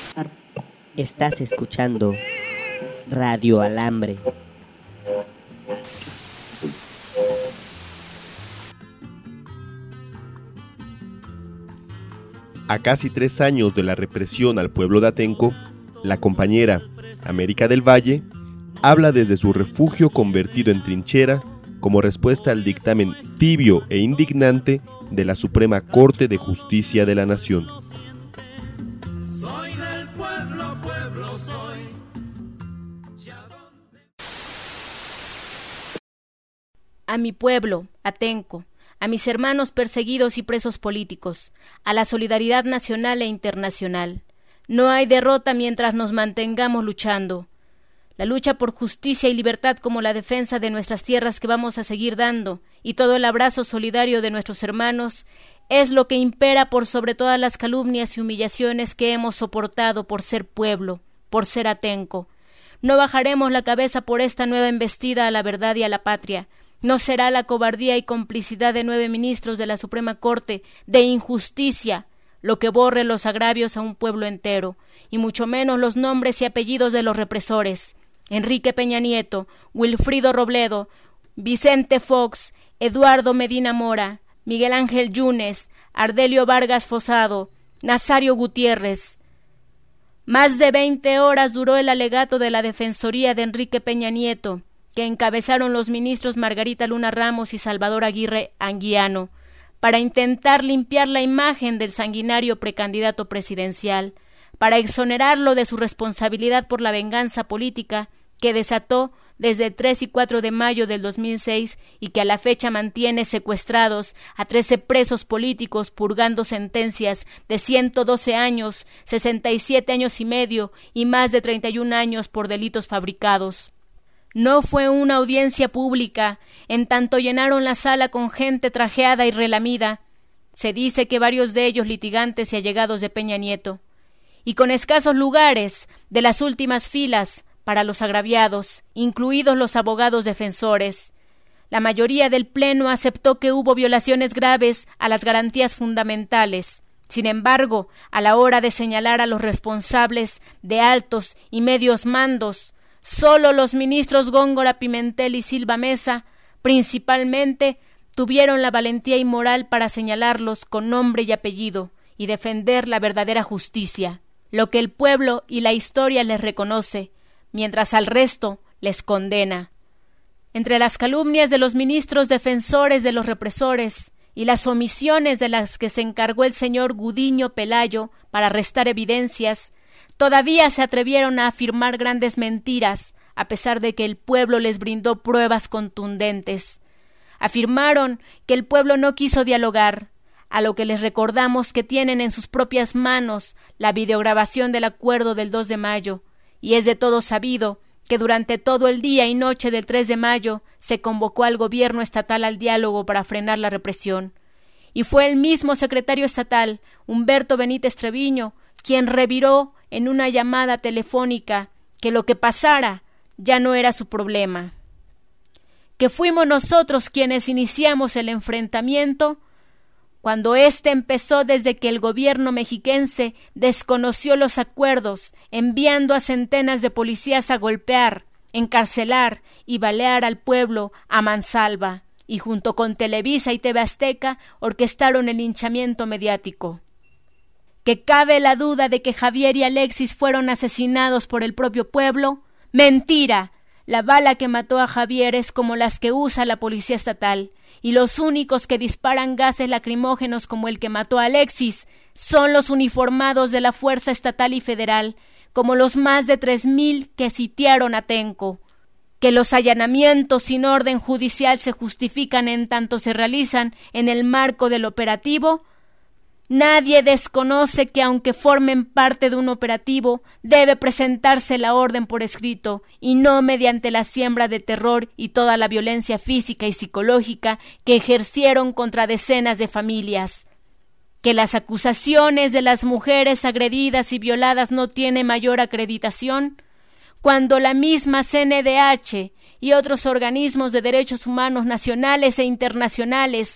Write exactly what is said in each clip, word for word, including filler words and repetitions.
Estás escuchando Radio Alambre. A casi tres años de la represión al pueblo de Atenco, la compañera América del Valle habla desde su refugio convertido en trinchera como respuesta al dictamen tibio e indignante de la Suprema Corte de Justicia de la Nación. Soy del pueblo, pueblo soy. A mi pueblo, Atenco, a mis hermanos perseguidos y presos políticos, a la solidaridad nacional e internacional. No hay derrota mientras nos mantengamos luchando. La lucha por justicia y libertad como la defensa de nuestras tierras que vamos a seguir dando y todo el abrazo solidario de nuestros hermanos es lo que impera por sobre todas las calumnias y humillaciones que hemos soportado por ser pueblo, por ser Atenco. No bajaremos la cabeza por esta nueva embestida a la verdad y a la patria. No será la cobardía y complicidad de nueve ministros de la Suprema Corte de injusticia lo que borre los agravios a un pueblo entero, y mucho menos los nombres y apellidos de los represores. Enrique Peña Nieto, Wilfrido Robledo, Vicente Fox, Eduardo Medina Mora, Miguel Ángel Yunes, Ardelio Vargas Fosado, Nazario Gutiérrez. Más de veinte horas duró el alegato de la Defensoría de Enrique Peña Nieto, que encabezaron los ministros Margarita Luna Ramos y Salvador Aguirre Anguiano, para intentar limpiar la imagen del sanguinario precandidato presidencial, para exonerarlo de su responsabilidad por la venganza política que desató desde el tres y cuatro de mayo del dos mil seis y que a la fecha mantiene secuestrados a trece presos políticos purgando sentencias de ciento doce años, sesenta y siete años y medio y más de treinta y un años por delitos fabricados. No fue una audiencia pública, en tanto llenaron la sala con gente trajeada y relamida. Se dice que varios de ellos litigantes y allegados de Peña Nieto, y con escasos lugares de las últimas filas para los agraviados, incluidos los abogados defensores. La mayoría del Pleno aceptó que hubo violaciones graves a las garantías fundamentales. Sin embargo, a la hora de señalar a los responsables de altos y medios mandos, solo los ministros Góngora, Pimentel y Silva Mesa, principalmente, tuvieron la valentía y moral para señalarlos con nombre y apellido y defender la verdadera justicia, lo que el pueblo y la historia les reconoce, mientras al resto les condena. Entre las calumnias de los ministros defensores de los represores y las omisiones de las que se encargó el señor Gudiño Pelayo para restar evidencias, todavía se atrevieron a afirmar grandes mentiras, a pesar de que el pueblo les brindó pruebas contundentes. Afirmaron que el pueblo no quiso dialogar, a lo que les recordamos que tienen en sus propias manos la videograbación del acuerdo del dos de mayo, y es de todo sabido que durante todo el día y noche del tres de mayo se convocó al gobierno estatal al diálogo para frenar la represión. Y fue el mismo secretario estatal, Humberto Benítez Treviño, quien reviró en una llamada telefónica que lo que pasara ya no era su problema. Que fuimos nosotros quienes iniciamos el enfrentamiento cuando éste empezó desde que el gobierno mexiquense desconoció los acuerdos, enviando a centenas de policías a golpear, encarcelar y balear al pueblo a mansalva, y junto con Televisa y T V Azteca orquestaron el linchamiento mediático. ¿Que cabe la duda de que Javier y Alexis fueron asesinados por el propio pueblo? ¡Mentira! La bala que mató a Javier es como las que usa la policía estatal, y los únicos que disparan gases lacrimógenos como el que mató a Alexis son los uniformados de la Fuerza Estatal y Federal, como los más de tres mil que sitiaron Atenco. Que los allanamientos sin orden judicial se justifican en tanto se realizan en el marco del operativo. Nadie desconoce que aunque formen parte de un operativo, debe presentarse la orden por escrito y no mediante la siembra de terror y toda la violencia física y psicológica que ejercieron contra decenas de familias. Que las acusaciones de las mujeres agredidas y violadas no tienen mayor acreditación, cuando la misma C N D H y otros organismos de derechos humanos nacionales e internacionales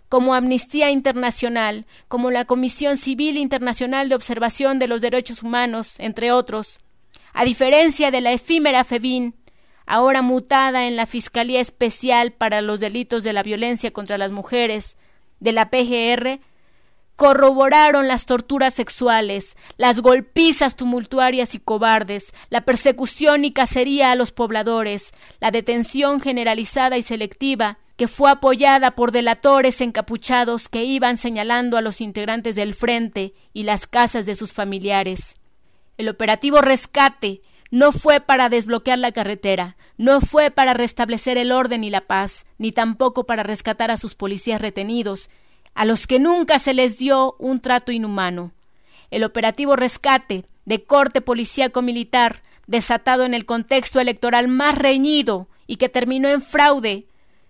como Amnistía Internacional, como la Comisión Civil Internacional de Observación de los Derechos Humanos, entre otros. A diferencia de la efímera FEBIN, ahora mutada en la Fiscalía Especial para los Delitos de la Violencia contra las Mujeres, de la P G R, corroboraron las torturas sexuales, las golpizas tumultuarias y cobardes, la persecución y cacería a los pobladores, la detención generalizada y selectiva, que fue apoyada por delatores encapuchados que iban señalando a los integrantes del frente y las casas de sus familiares. El operativo Rescate no fue para desbloquear la carretera, no fue para restablecer el orden y la paz, ni tampoco para rescatar a sus policías retenidos, a los que nunca se les dio un trato inhumano. El operativo Rescate, de corte policíaco-militar, desatado en el contexto electoral más reñido y que terminó en fraude,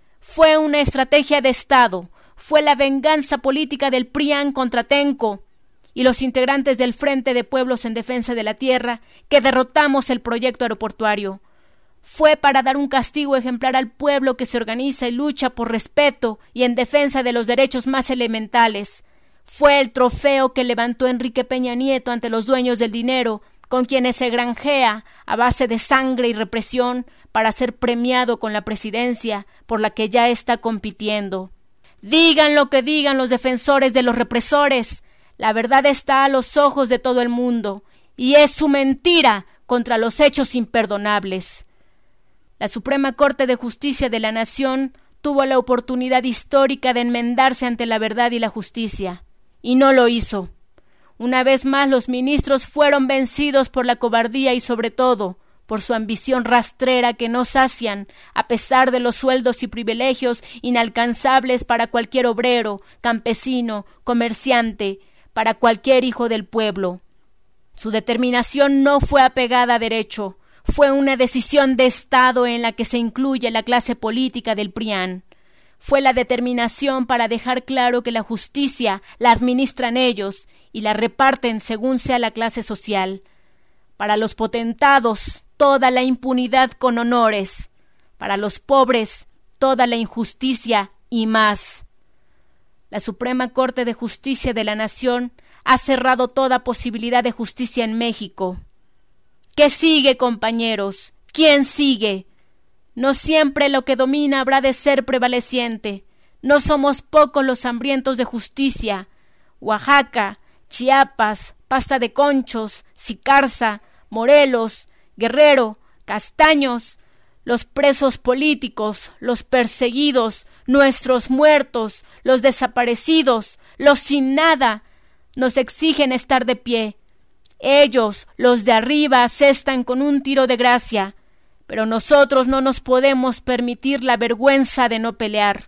fue una estrategia de Estado, fue la venganza política del P R I A N contra Atenco y los integrantes del Frente de Pueblos en Defensa de la Tierra que derrotamos el proyecto aeroportuario. Fue para dar un castigo ejemplar al pueblo que se organiza y lucha por respeto y en defensa de los derechos más elementales. Fue el trofeo que levantó Enrique Peña Nieto ante los dueños del dinero, con quienes se granjea a base de sangre y represión para ser premiado con la presidencia por la que ya está compitiendo. Digan lo que digan los defensores de los represores, la verdad está a los ojos de todo el mundo, y es su mentira contra los hechos imperdonables. La Suprema Corte de Justicia de la Nación tuvo la oportunidad histórica de enmendarse ante la verdad y la justicia, y no lo hizo. Una vez más los ministros fueron vencidos por la cobardía y sobre todo por su ambición rastrera que no sacian, a pesar de los sueldos y privilegios inalcanzables para cualquier obrero, campesino, comerciante, para cualquier hijo del pueblo. Su determinación no fue apegada a derecho, fue una decisión de Estado en la que se incluye la clase política del P R I A N. Fue la determinación para dejar claro que la justicia la administran ellos y la reparten según sea la clase social. Para los potentados, toda la impunidad con honores. Para los pobres, toda la injusticia y más. La Suprema Corte de Justicia de la Nación ha cerrado toda posibilidad de justicia en México. ¿Qué sigue, compañeros? ¿Quién sigue? No siempre lo que domina habrá de ser prevaleciente. No somos pocos los hambrientos de justicia. Oaxaca, Chiapas, Pasta de Conchos, Sicarza, Morelos, Guerrero, Castaños, los presos políticos, los perseguidos, nuestros muertos, los desaparecidos, los sin nada, nos exigen estar de pie. Ellos, los de arriba, asestan con un tiro de gracia, pero nosotros no nos podemos permitir la vergüenza de no pelear.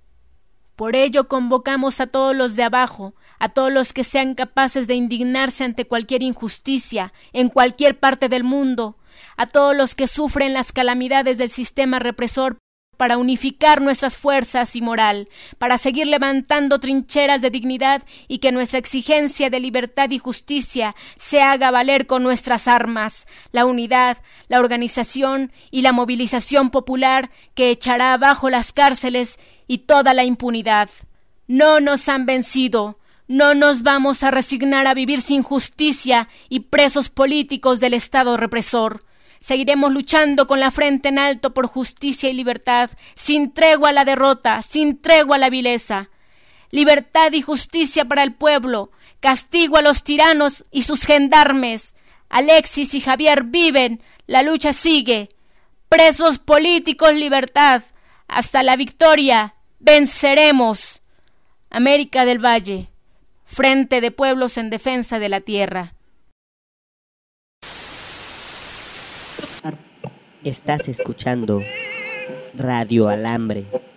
Por ello convocamos a todos los de abajo, a todos los que sean capaces de indignarse ante cualquier injusticia, en cualquier parte del mundo, a todos los que sufren las calamidades del sistema represor, para unificar nuestras fuerzas y moral, para seguir levantando trincheras de dignidad y que nuestra exigencia de libertad y justicia se haga valer con nuestras armas, la unidad, la organización y la movilización popular que echará abajo las cárceles y toda la impunidad. No nos han vencido, no nos vamos a resignar a vivir sin justicia y presos políticos del Estado represor. Seguiremos luchando con la frente en alto por justicia y libertad, sin tregua a la derrota, sin tregua a la vileza. Libertad y justicia para el pueblo, castigo a los tiranos y sus gendarmes. Alexis y Javier viven, la lucha sigue. Presos políticos, libertad. Hasta la victoria, venceremos. América del Valle, Frente de Pueblos en Defensa de la Tierra. Estás escuchando Radio Alambre.